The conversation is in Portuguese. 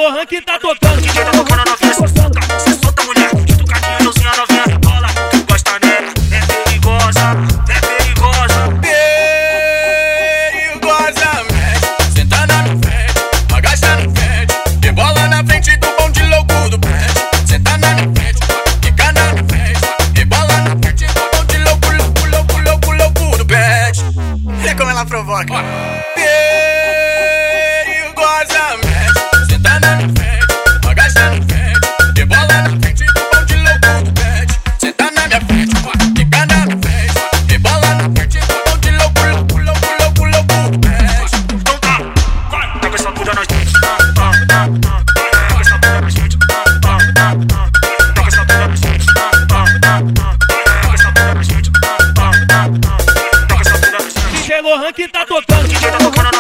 Lohan que tá tocando. DJ tá tocando a novinha, se solta mulher. De tucadinhozinha, a novinha rebola. Tu gosta nela, é perigosa, é perigosa. Perigosamente, senta na frente, agacha no frente, rebola na frente do bonde louco do pet. Senta na frente, fica na frente, rebola na frente do bonde louco, louco, louco, louco, louco do pet. Olha como ela provoca. Perigosamente, senta na frente, agacha no frente, rebola na frente do bonde louco do pet. Senta na minha frente, fica na frente, rebola na frente do bonde louco, louco, louco, louco, louco do pet. Então tá, vai, tá com essa bunda nas dentes. Tá com essa bunda nas dentes. Tá com essa bunda nas dentes. Tá com essa bunda nas dentes. Tá com essa bunda nas dentes. DJ Lohan que tá tocando. DJ tá tocando